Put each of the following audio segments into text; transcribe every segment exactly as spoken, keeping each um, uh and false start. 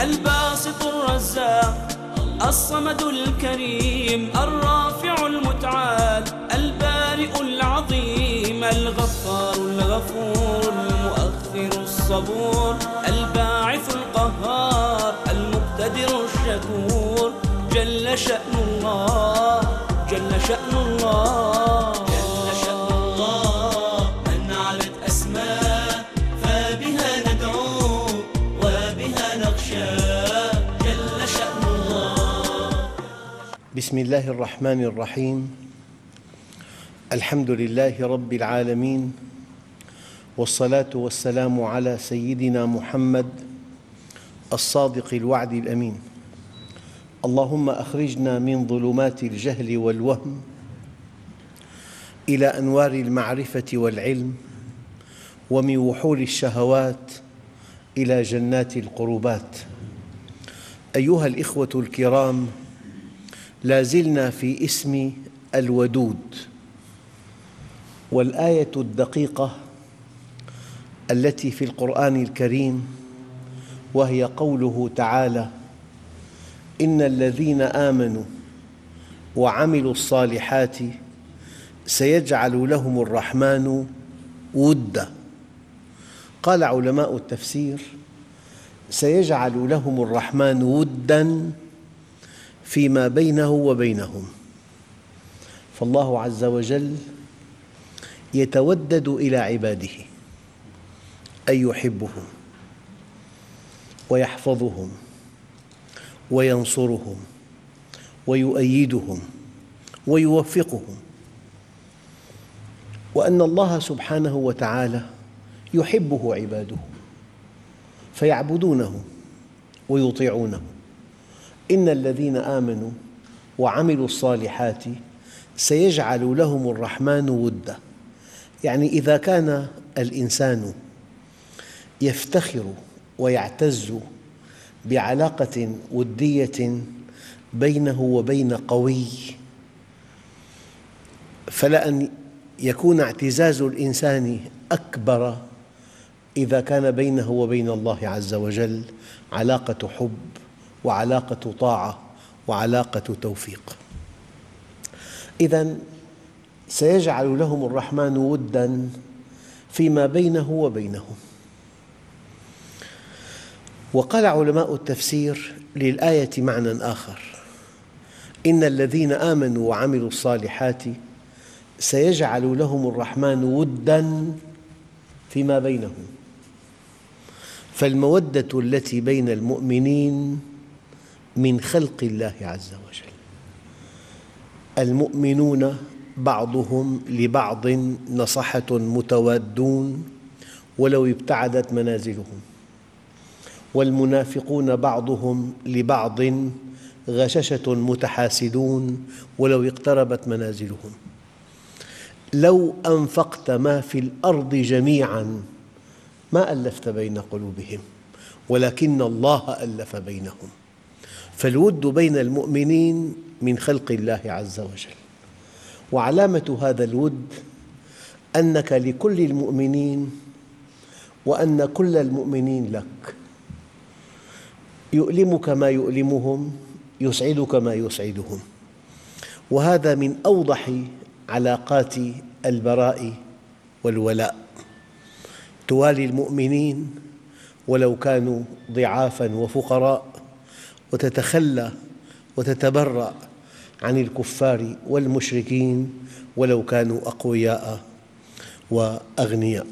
الباسط الرزاق الصمد الكريم الرافع المتعال البارئ العظيم الغفار الغفور المؤخر الصبور الباعث القهار المقتدر الشكور جل شأن الله جل شأن الله جل شأن الله من علت أسماء فبها ندعو وبها نخشى جل شأن الله. بسم الله الرحمن الرحيم. الحمد لله رب العالمين، والصلاة والسلام على سيدنا محمد الصادق الوعد الأمين. اللهم أخرجنا من ظلمات الجهل والوهم إلى أنوار المعرفة والعلم، ومن وحول الشهوات إلى جنات القربات. أيها الإخوة الكرام، لا زلنا في اسم الودود، والآية الدقيقة التي في القرآن الكريم وهي قوله تعالى: إن الذين آمنوا وعملوا الصالحات سيجعل لهم الرحمن ودا. قال علماء التفسير: سيجعل لهم الرحمن ودا فيما بينه وبينهم، فالله عز وجل يتودد إلى عباده، أي يحبهم ويحفظهم وينصرهم ويؤيدهم ويوفقهم، وأن الله سبحانه وتعالى يحبه عباده فيعبدونه ويطيعونه. إن الذين آمنوا وعملوا الصالحات سيجعل لهم الرحمن ودا، يعني إذا كان الإنسان يفتخر ويعتز بعلاقة ودية بينه وبين قوي، فلأن يكون اعتزاز الإنسان أكبر إذا كان بينه وبين الله عز وجل علاقة حب وعلاقة طاعة وعلاقة توفيق. إذن سيجعل لهم الرحمن ودا فيما بينه وبينهم. وقال علماء التفسير للآية معنى آخر: إن الذين آمنوا وعملوا الصالحات سيجعل لهم الرحمن ودا فيما بينهم. فالمودة التي بين المؤمنين من خلق الله عز وجل. المؤمنون بعضهم لبعض نصحة متوادون ولو ابتعدت منازلهم، والمنافقون بعضهم لبعض غششة متحاسدون ولو اقتربت منازلهم. لو أنفقت ما في الأرض جميعاً ما ألفت بين قلوبهم ولكن الله ألف بينهم. فالود بين المؤمنين من خلق الله عز وجل، وعلامة هذا الود أنك لكل المؤمنين وأن كل المؤمنين لك. يؤلمك ما يؤلمهم، يسعدك ما يسعدهم، وهذا من أوضح علاقات البراء والولاء. توالي المؤمنين ولو كانوا ضعافاً وفقراء، وتتخلى وتتبرأ عن الكفار والمشركين ولو كانوا أقوياء وأغنياء.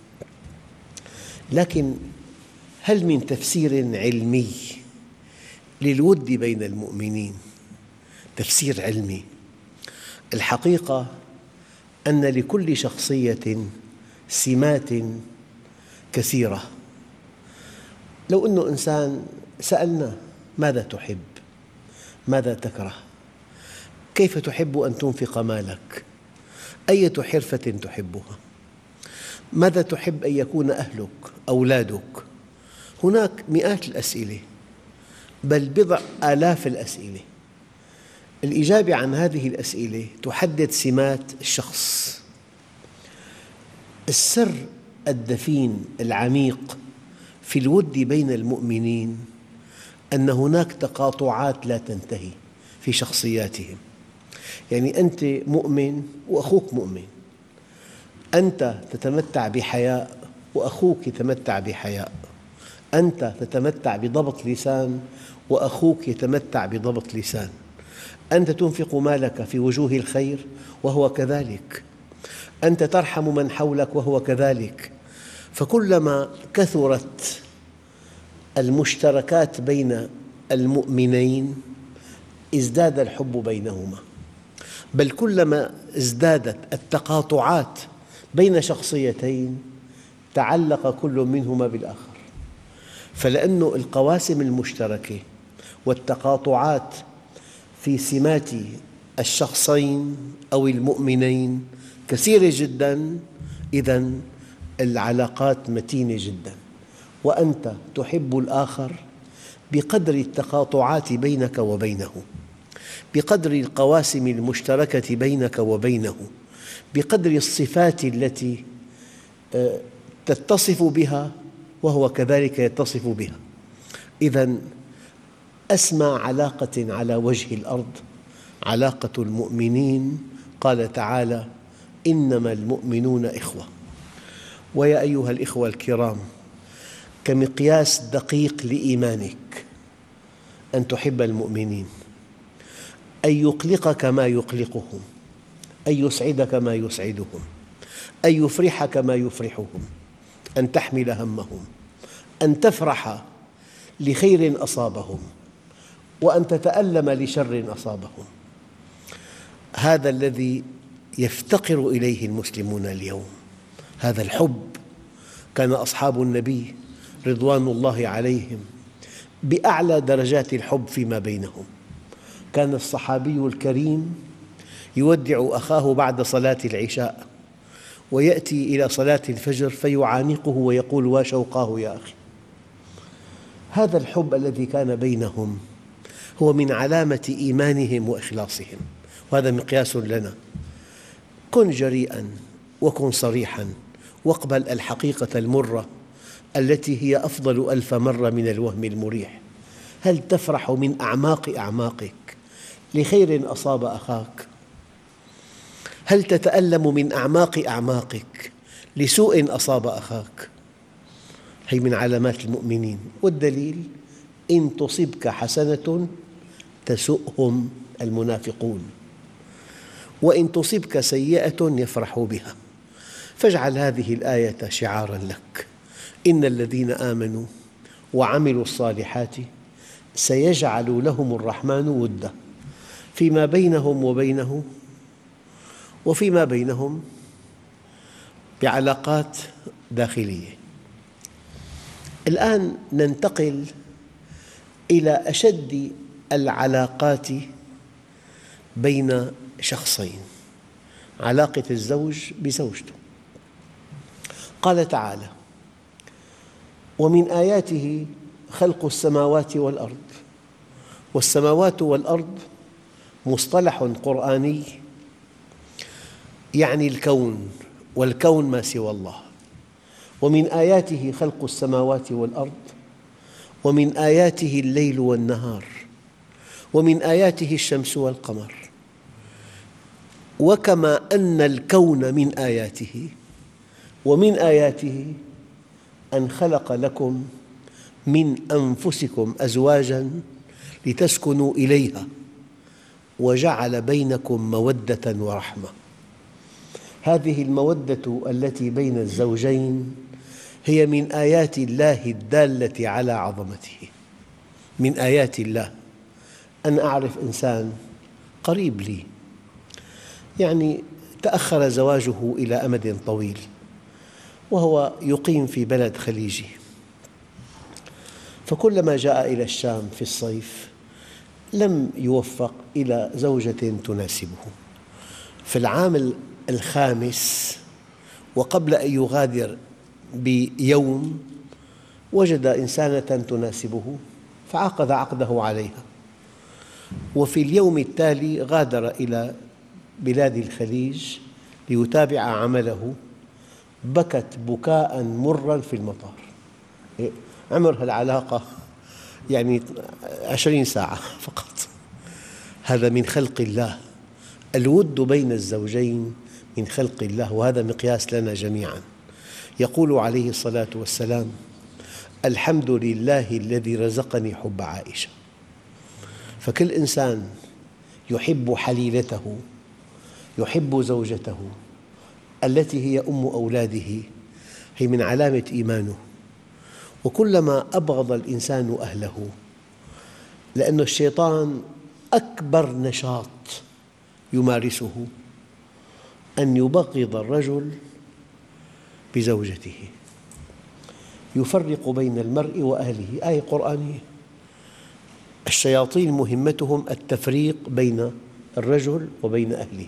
لكن هل من تفسير علمي للود بين المؤمنين؟ تفسير علمي. الحقيقة أن لكل شخصية سمات كثيرة. لو أن إنسان سألنا: ماذا تحب؟ ماذا تكره؟ كيف تحب أن تنفق مالك؟ أية حرفة تحبها؟ ماذا تحب أن يكون أهلك؟ أولادك؟ هناك مئات الأسئلة، بل بضع آلاف الأسئلة. الإجابة عن هذه الأسئلة تحدد سمات الشخص. السر الدفين العميق في الود بين المؤمنين أن هناك تقاطعات لا تنتهي في شخصياتهم. يعني أنت مؤمن وأخوك مؤمن، أنت تتمتع بحياء وأخوك يتمتع بحياء، أنت تتمتع بضبط لسان وأخوك يتمتع بضبط لسان، أنت تنفق مالك في وجوه الخير وهو كذلك، أنت ترحم من حولك وهو كذلك. فكلما كثرت المشتركات بين المؤمنين ازداد الحب بينهما، بل كلما ازدادت التقاطعات بين شخصيتين تعلق كل منهما بالآخر. فلأن القواسم المشتركة والتقاطعات في سمات الشخصين أو المؤمنين كثيرة جداً، إذن العلاقات متينة جداً. وأنت تحب الآخر بقدر التقاطعات بينك وبينه، بقدر القواسم المشتركة بينك وبينه، بقدر الصفات التي تتصف بها وهو كذلك يتصف بها. إذن أسمى علاقة على وجه الأرض علاقة المؤمنين. قال تعالى: إنما المؤمنون إخوة. ويا أيها الإخوة الكرام، كمقياس دقيق لإيمانك أن تحب المؤمنين، أن يقلقك ما يقلقهم، أن يسعدك ما يسعدهم، أن يفرحك ما يفرحهم، أن تحمل همهم، أن تفرح لخير أصابهم، وأن تتألم لشر أصابهم. هذا الذي يفتقر إليه المسلمون اليوم، هذا الحب. كان أصحاب النبي رضوان الله عليهم بأعلى درجات الحب فيما بينهم. كان الصحابي الكريم يودع أخاه بعد صلاة العشاء ويأتي إلى صلاة الفجر فيعانقه ويقول: وشوقاه يا أخي. هذا الحب الذي كان بينهم هو من علامة إيمانهم وإخلاصهم، وهذا مقياس لنا. كن جريئاً وكن صريحاً واقبل الحقيقة المرة التي هي أفضل ألف مرة من الوهم المريح. هل تفرح من أعماق أعماقك لخير أصاب أخاك؟ هل تتألم من أعماق أعماقك لسوء أصاب أخاك؟ هي من علامات المؤمنين. والدليل: إن تصبك حسنة تسؤهم المنافقون، وإن تصبك سيئة يفرحوا بها. فاجعل هذه الآية شعاراً لك: إن الذين آمنوا وعملوا الصالحات سيجعل لهم الرحمن ودا فيما بينهم وبينه، وفيما بينهم بعلاقات داخلية. الآن ننتقل إلى أشد العلاقات بين شخصين، علاقة الزوج بزوجته. قال تعالى: ومن آياته خلق السماوات والأرض. والسماوات والأرض مصطلح قرآني يعني الكون، والكون ما سوى الله. ومن آياته خلق السماوات والأرض، ومن آياته الليل والنهار، ومن آياته الشمس والقمر. وكما أن الكون من آياته، ومن آياته أن خلق لكم من أنفسكم أزواجاً لتسكنوا إليها وجعل بينكم مودة ورحمة. هذه المودة التي بين الزوجين هي من آيات الله الدالة على عظمته. من آيات الله أن أعرف إنسان قريب لي، يعني تأخر زواجه إلى أمد طويل وهو يقيم في بلد خليجي، فكلما جاء إلى الشام في الصيف لم يوفق إلى زوجة تناسبه. في العام الخامس وقبل أن يغادر بيوم وجد إنسانة تناسبه فعقد عقده عليها، وفي اليوم التالي غادر إلى بلاد الخليج ليتابع عمله. بكت بكاء مرا في المطار. عمر هالعلاقة يعني عشرين ساعة فقط. هذا من خلق الله. الود بين الزوجين من خلق الله، وهذا مقياس لنا جميعاً. يقول عليه الصلاة والسلام: الحمد لله الذي رزقني حب عائشة. فكل إنسان يحب حليلته، يحب زوجته التي هي أم أولاده، هي من علامة إيمانه. وكلما أبغض الإنسان أهله، لأن الشيطان أكبر نشاط يمارسه أن يبغض الرجل بزوجته، يفرق بين المرء وأهله. آية قرآنية. الشياطين مهمتهم التفريق بين الرجل وبين أهله.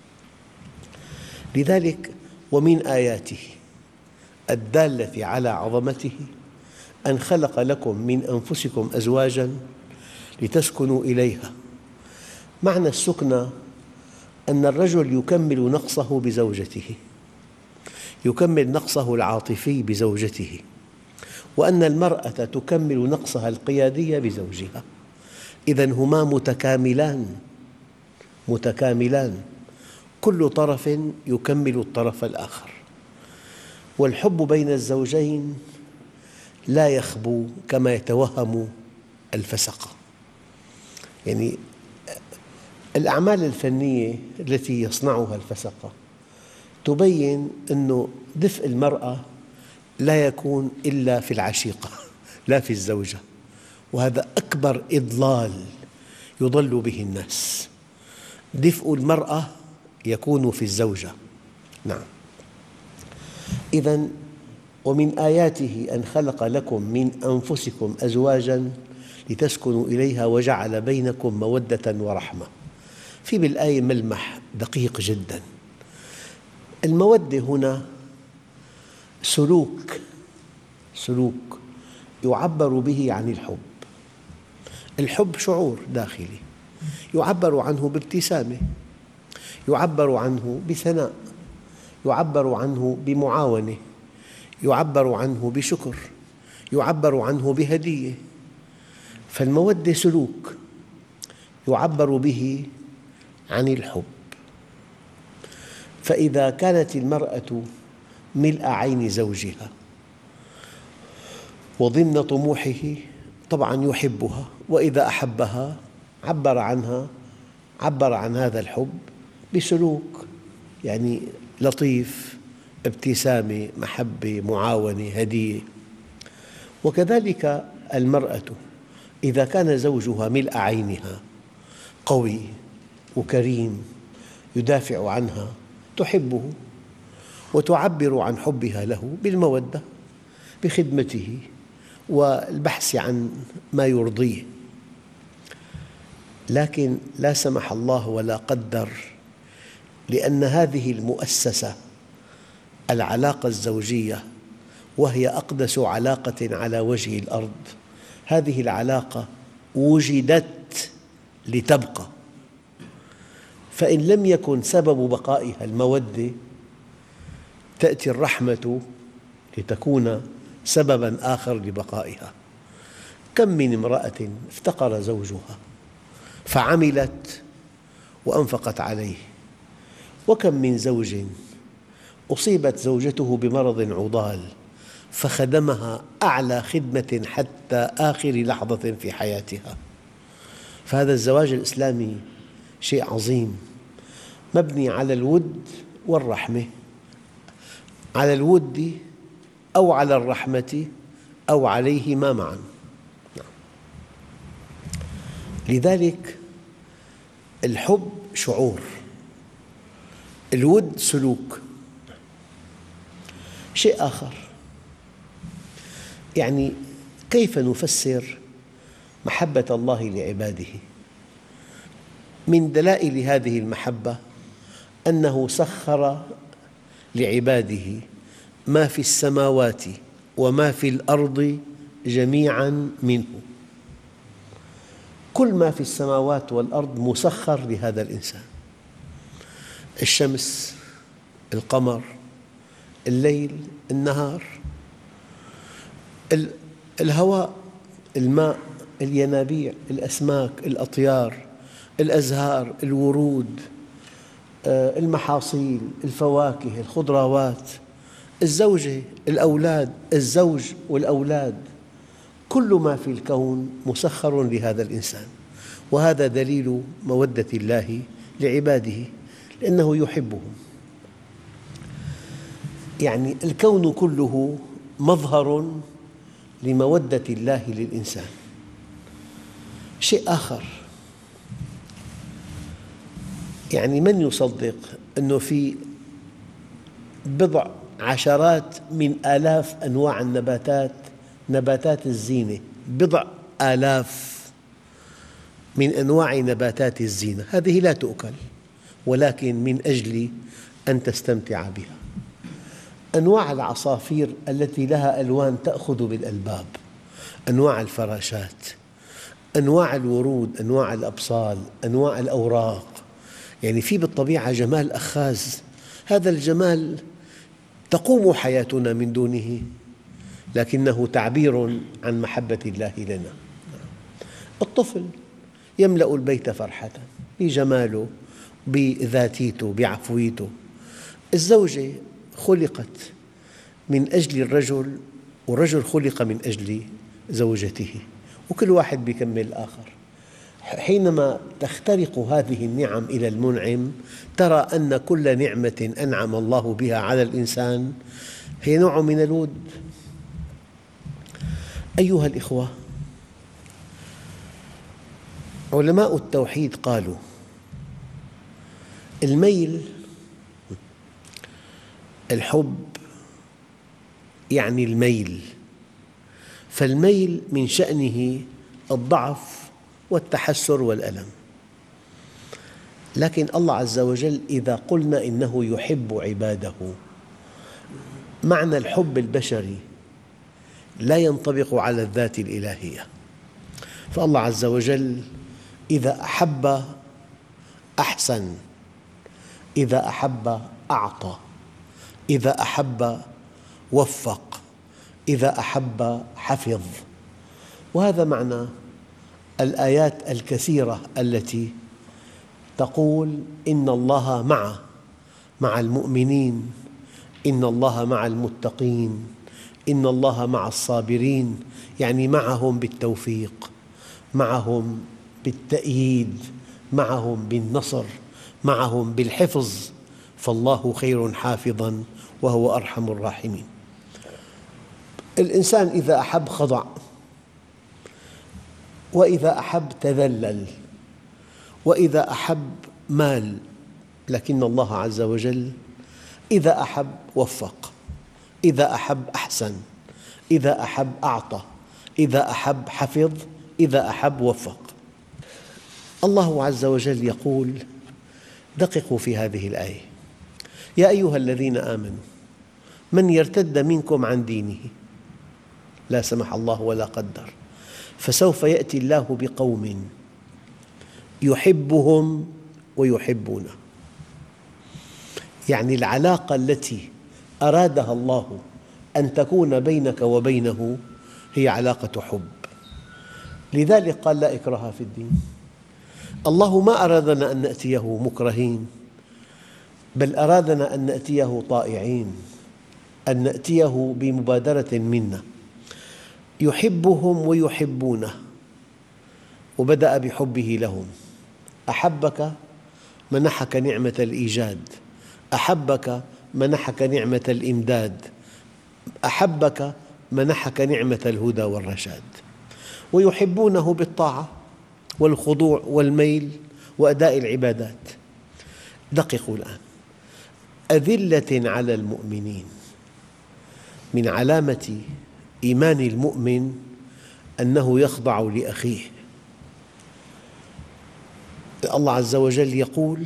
لذلك ومن آياته الدالة على عظمته أن خلق لكم من أنفسكم أزواجاً لتسكنوا إليها. معنى السكنة أن الرجل يكمل نقصه بزوجته، يكمل نقصه العاطفي بزوجته، وأن المرأة تكمل نقصها القيادي بزوجها. إذن هما متكاملان متكاملان، كل طرف يكمل الطرف الآخر. والحب بين الزوجين لا يخبو كما يتوهم الفسقة. يعني الأعمال الفنية التي يصنعها الفسقة تبين أن دفء المرأة لا يكون إلا في العشيقة لا في الزوجة، وهذا أكبر إضلال يضل به الناس. دفء المرأة يكون في الزوجة. نعم. إذن ومن آياته أن خلق لكم من أنفسكم أزواجاً لتسكنوا إليها وجعل بينكم مودة ورحمة. في بالآية ملمح دقيق جداً. المودة هنا سلوك سلوك يعبر به عن الحب. الحب شعور داخلي يعبر عنه بابتسامة، يعبر عنه بثناء، يعبر عنه بمعاونة، يعبر عنه بشكر، يعبر عنه بهدية. فالمودة سلوك يعبر به عن الحب. فإذا كانت المرأة ملء عين زوجها وضمن طموحه طبعاً يحبها، وإذا أحبها عبر عنها عبر عن هذا الحب بسلوك يعني لطيف، ابتسامة، محبة، معاونة، هدية. وكذلك المرأة إذا كان زوجها ملء عينها قوي وكريم يدافع عنها تحبه وتعبر عن حبها له بالمودة، بخدمته والبحث عن ما يرضيه. لكن لا سمح الله ولا قدر، لأن هذه المؤسسة العلاقة الزوجية وهي أقدس علاقة على وجه الأرض، هذه العلاقة وجدت لتبقى. فإن لم يكن سبب بقائها المودة تأتي الرحمة لتكون سبباً آخر لبقائها. كم من امرأة افتقر زوجها فعملت وأنفقت عليه، وكم من زوج أصيبت زوجته بمرض عضال فخدمها أعلى خدمة حتى آخر لحظة في حياتها. فهذا الزواج الإسلامي شيء عظيم مبني على الود والرحمة، على الود أو على الرحمة أو عليهما معاً. لذلك الحب شعور، الود سلوك. شيء آخر، يعني كيف نفسر محبة الله لعباده؟ من دلائل هذه المحبة أنه سخر لعباده ما في السماوات وما في الأرض جميعاً منه. كل ما في السماوات والأرض مسخر لهذا الإنسان: الشمس، القمر، الليل، النهار، الهواء، الماء، الينابيع، الأسماك، الأطيار، الأزهار، الورود، المحاصيل، الفواكه، الخضروات، الزوجة، الأولاد، الزوج والأولاد، كل ما في الكون مسخر لهذا الإنسان. وهذا دليل مودة الله لعباده، لأنه يحبهم. يعني الكون كله مظهر لمودة الله للإنسان. شيء آخر، يعني من يصدق أنه في بضع عشرات من آلاف أنواع النباتات، نباتات الزينة، بضع آلاف من أنواع نباتات الزينة، هذه لا تؤكل ولكن من أجل أن تستمتع بها. أنواع العصافير التي لها ألوان تأخذ بالألباب، أنواع الفراشات، أنواع الورود، أنواع الأبصال، أنواع الأوراق، يعني في بالطبيعة جمال أخاذ. هذا الجمال تقوم حياتنا من دونه، لكنه تعبير عن محبة الله لنا. الطفل يملأ البيت فرحة بجماله، بذاتيته، بعفويته. الزوجة خلقت من أجل الرجل، والرجل خلق من أجل زوجته، وكل واحد يكمل الآخر. حينما تخترق هذه النعم إلى المنعم، ترى أن كل نعمة أنعم الله بها على الإنسان هي نوع من الود. أيها الإخوة، علماء التوحيد قالوا الميل، الحب يعني الميل، فالميل من شأنه الضعف والتحسر والألم. لكن الله عز وجل إذا قلنا إنه يحب عباده، معنى الحب البشري لا ينطبق على الذات الإلهية. فالله عز وجل إذا أحب أحسن، إذا أحب أعطى، إذا أحب وفق، إذا أحب حفظ. وهذا معنى الآيات الكثيرة التي تقول إن الله مع مع المؤمنين، إن الله مع المتقين، إن الله مع الصابرين، يعني معهم بالتوفيق، معهم بالتأييد، معهم بالنصر، معهم بالحفظ، فالله خير حافظاً وهو أرحم الراحمين. الإنسان إذا أحب خضع، وإذا أحب تذلل، وإذا أحب مال. لكن الله عز وجل إذا أحب وفق، إذا أحب أحسن، إذا أحب أعطى، إذا أحب حفظ، إذا أحب وفق. الله عز وجل يقول، دققوا في هذه الآية: يا أيها الذين آمنوا من يرتد منكم عن دينه، لا سمح الله ولا قدر، فسوف يأتي الله بقوم يحبهم ويحبونه. يعني العلاقة التي أرادها الله أن تكون بينك وبينه هي علاقة حب. لذلك قال لا إكراه في الدين. الله ما أرادنا أن نأتيه مكرهين، بل أرادنا أن نأتيه طائعين، أن نأتيه بمبادرة منا. يحبهم ويحبونه، وبدأ بحبه لهم. أحبك منحك نعمة الإيجاد، أحبك منحك نعمة الإمداد، أحبك منحك نعمة الهدى والرشاد. ويحبونه بالطاعة والخضوع والميل وأداء العبادات. دققوا الآن: أذلة على المؤمنين. من علامة إيمان المؤمن أنه يخضع لأخيه. الله عز وجل يقول: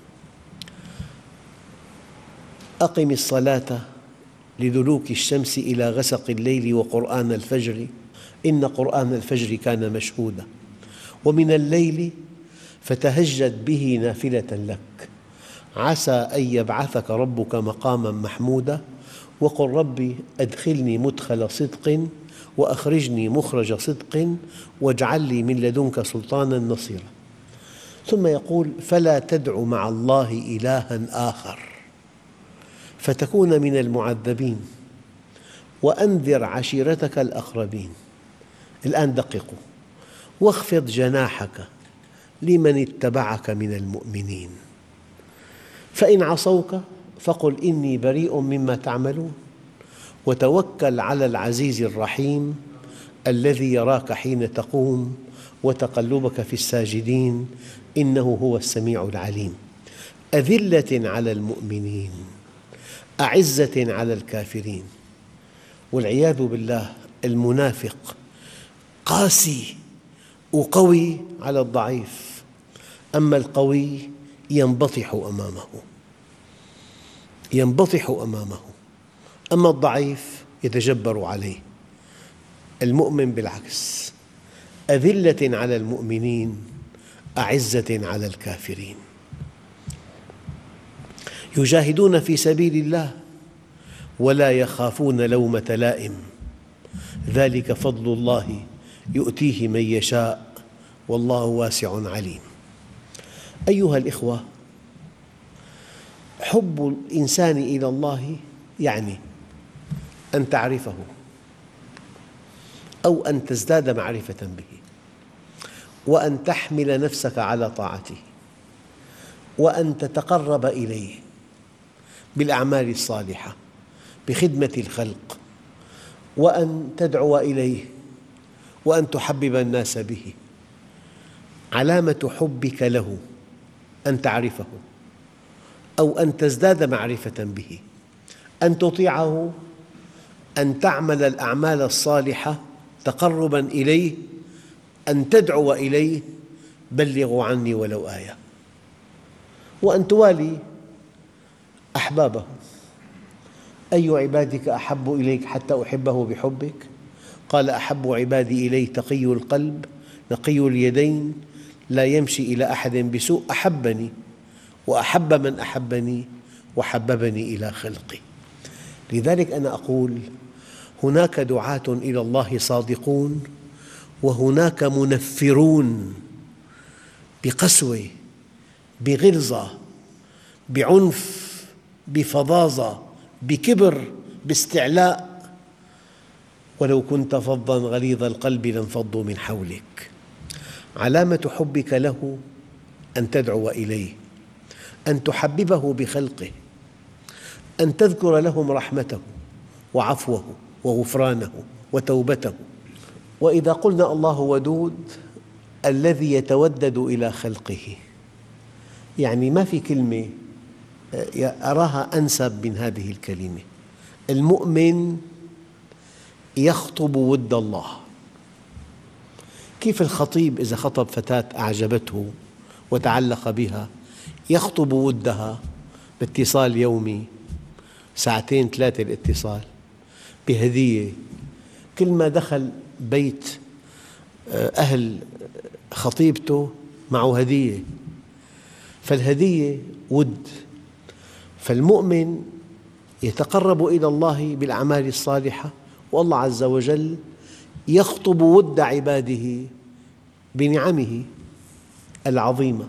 أقم الصلاة لدلوك الشمس إلى غسق الليل وقرآن الفجر إن قرآن الفجر كان مشهودا ومن الليل فتهجد به نافلة لك عسى أن يبعثك ربك مقاما محمودا وقل ربي أدخلني مدخل صدق وأخرجني مخرج صدق واجعل لي من لدنك سلطانا نصيرا. ثم يقول فلا تدع مع الله إلها آخر فتكون من المعذبين وأنذر عشيرتك الأقربين. الآن دققوا: واخفض جناحك لمن اتبعك من المؤمنين فإن عصوك فقل إني بريء مما تعملون وتوكل على العزيز الرحيم الذي يراك حين تقوم وتقلبك في الساجدين إنه هو السميع العليم. أذلة على المؤمنين أعزة على الكافرين. والعياذ بالله المنافق قاسي وقوي على الضعيف، أما القوي ينبطح أمامه ينبطح أمامه أما الضعيف يتجبر عليه. المؤمن بالعكس، أذلة على المؤمنين أعزة على الكافرين. يجاهدون في سبيل الله ولا يخافون لومة لائم ذلك فضل الله يؤتيه من يشاء والله واسع عليم. أيها الإخوة، حب الإنسان إلى الله يعني أن تعرفه أو أن تزداد معرفة به، وأن تحمل نفسك على طاعته، وأن تتقرب إليه بالأعمال الصالحة بخدمة الخلق، وأن تدعو إليه، وأن تحبب الناس به. علامة حبك له أن تعرفه أو أن تزداد معرفة به، أن تطيعه، أن تعمل الأعمال الصالحة تقرباً إليه، أن تدعو إليه بلغوا عني ولو آية، وأن توالي أحبابه. أي عبادك أحب إليك حتى أحبه بحبك؟ قال أحب عبادي إلي تقي القلب نقي اليدين لا يمشي إلى أحد بسوء أحبني وأحب من أحبني وحببني إلى خلقي. لذلك أنا أقول هناك دعاة إلى الله صادقون، وهناك منفرون بقسوة، بغلظة، بعنف، بفظاظة، بكبر، باستعلاء. ولو كنت فظاً غليظ القلب لانفضوا من حولك. علامة حبك له أن تدعو إليه، أن تحببه بخلقه، أن تذكر لهم رحمته وعفوه وغفرانه وتوبته. وإذا قلنا الله ودود الذي يتودد إلى خلقه، يعني ما في كلمة أراها أنسب من هذه الكلمة. المؤمن يخطب ود الله. كيف الخطيب إذا خطب فتاة أعجبته وتعلق بها يخطب ودها باتصال يومي، ساعتين ثلاثة الاتصال، بهدية. كل ما دخل بيت أهل خطيبته معه هدية، فالهدية ود. فالمؤمن يتقرب إلى الله بالأعمال الصالحة، والله عز وجل يخطب ود عباده بنعمه العظيمة.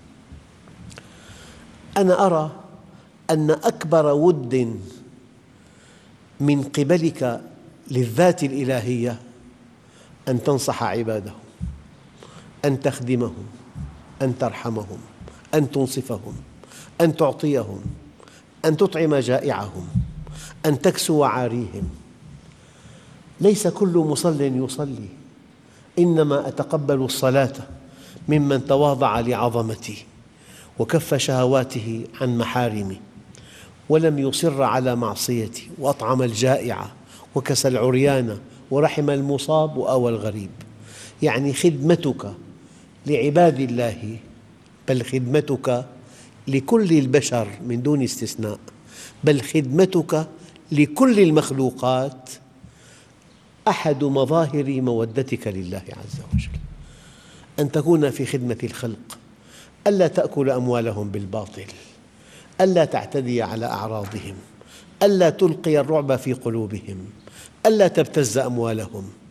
أنا أرى أن أكبر ود من قبلك للذات الإلهية أن تنصح عباده، أن تخدمهم، أن ترحمهم، أن تنصفهم، أن تعطيهم، أن تطعم جائعهم، أن تكسو عاريهم. ليس كل مصل يصلي، إنما أتقبل الصلاة ممن تواضع لعظمتي وكف شهواته عن محارمي ولم يصر على معصيتي وأطعم الجائع وكسى العريان ورحم المصاب وآوى الغريب. يعني خدمتك لعباد الله، بل خدمتك لكل البشر من دون استثناء، بل خدمتك لكل المخلوقات أحد مظاهر مودتك لله عز وجل. أن تكون في خدمة الخلق، ألا تأكل أموالهم بالباطل، ألا تعتدي على أعراضهم، ألا تلقي الرعب في قلوبهم، ألا تبتز أموالهم،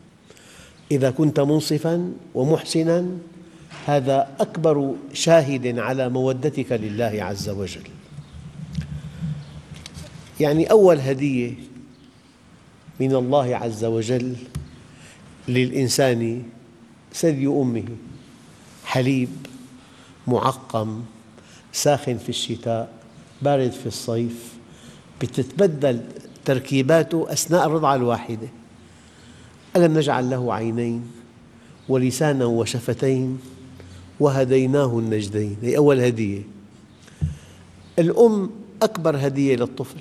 إذا كنت منصفاً ومحسناً هذا أكبر شاهد على مودتك لله عز وجل. يعني أول هدية من الله عز وجل للإنسان ثدي أمه، حليب معقم ساخن في الشتاء بارد في الصيف، بتتبدل تركيباته أثناء الرضعة الواحدة. ألم نجعل له عينين ولسانا وشفتين وهديناه النجدين. هي أول هدية. الأم أكبر هدية للطفل،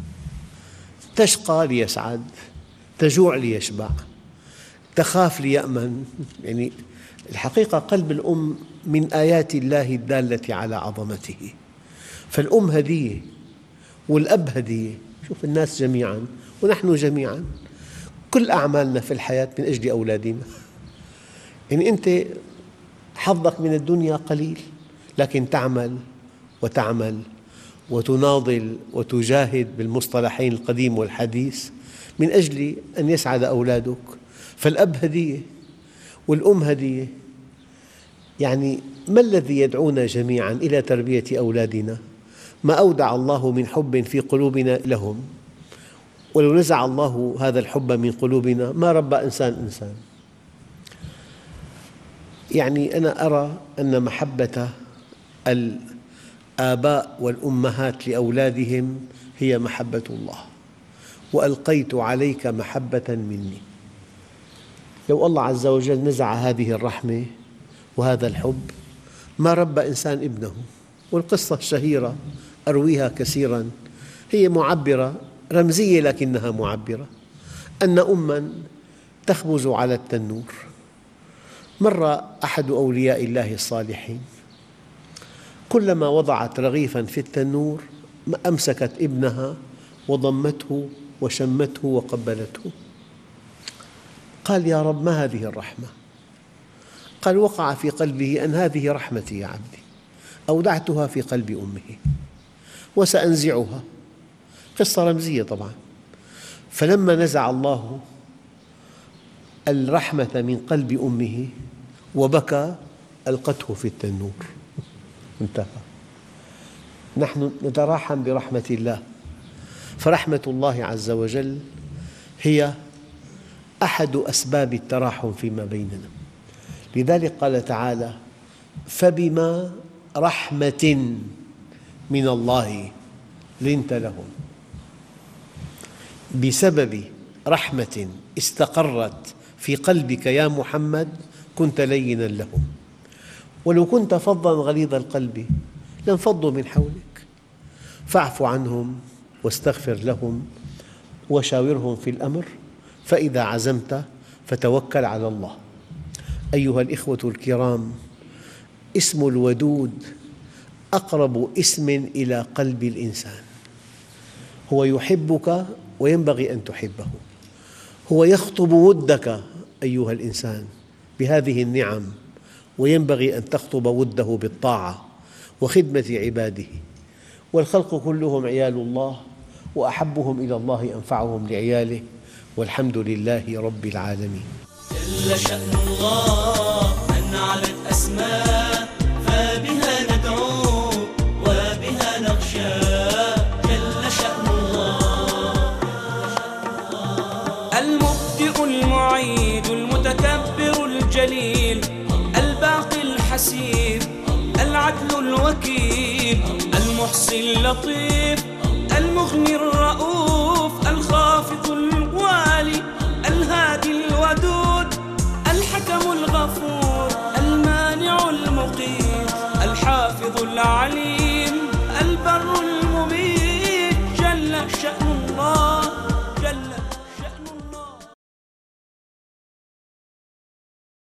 تشقى ليسعد، تجوع ليشبع، تخاف ليأمن. يعني الحقيقة قلب الأم من آيات الله الدالة على عظمته. فالأم هدية والأب هدية. شوف الناس جميعاً ونحن جميعاً كل أعمالنا في الحياة من أجل أولادنا. يعني أنت حظك من الدنيا قليل، لكن تعمل وتعمل وتناضل وتجاهد بالمصطلحين القديم والحديث من أجل أن يسعد أولادك. فالأب هدية والأم هدية. يعني ما الذي يدعونا جميعاً إلى تربية أولادنا؟ ما أودع الله من حب في قلوبنا لهم، ولو نزع الله هذا الحب من قلوبنا ما ربى إنسان إنسان. يعني أنا أرى أن محبة الآباء والأمهات لأولادهم هي محبة الله. وألقيت عليك محبة مني. لو الله عز وجل نزع هذه الرحمة وهذا الحب ما ربى إنسان ابنه. والقصة الشهيرة أرويها كثيراً، هي معبرة رمزية لكنها معبرة، أن أماً تخبز على التنور. مر أحد أولياء الله الصالحين، كلما وضعت رغيفاً في التنور أمسكت ابنها وضمته وشمته وقبلته. قال: يا رب، ما هذه الرحمة؟ قال: وقع في قلبه أن هذه رحمتي يا عبدي، أودعتها في قلب أمه وسأنزعها. قصة رمزية طبعاً. فلما نزع الله الرحمة من قلب أمه وبكى ألقته في التنور، انتهى. نحن نتراحم برحمة الله. فرحمة الله عز وجل هي أحد أسباب التراحم فيما بيننا. لذلك قال تعالى: فبما رحمة من الله لنت لهم. بسبب رحمة استقرت في قلبك يا محمد كنت ليناً لهم. ولو كنت فظاً غليظ القلب لانفضوا من حولك. فاعف عنهم واستغفر لهم وشاورهم في الأمر فإذا عزمت فتوكل على الله. أيها الإخوة الكرام، اسم الودود أقرب اسم إلى قلب الإنسان. هو يحبك وينبغي أن تحبه. هو يخطب ودك أيها الإنسان بهذه النعم، وينبغي أن تخطب وده بالطاعة وخدمة عباده. والخلق كلهم عيال الله، وأحبهم إلى الله أنفعهم لعياله، والحمد لله رب العالمين. جل شأن الله أن علت أسماء، فبها ندعو وبها نخشى. جل شأن الله المبدئ المعيد المتكبر الجليل الباقي الحسيب العدل الوكيل المحصي اللطيف المغني الرؤوف الخافض الوالي الهادي الودود الحكم الغفور المانع المقيت الحافظ العليم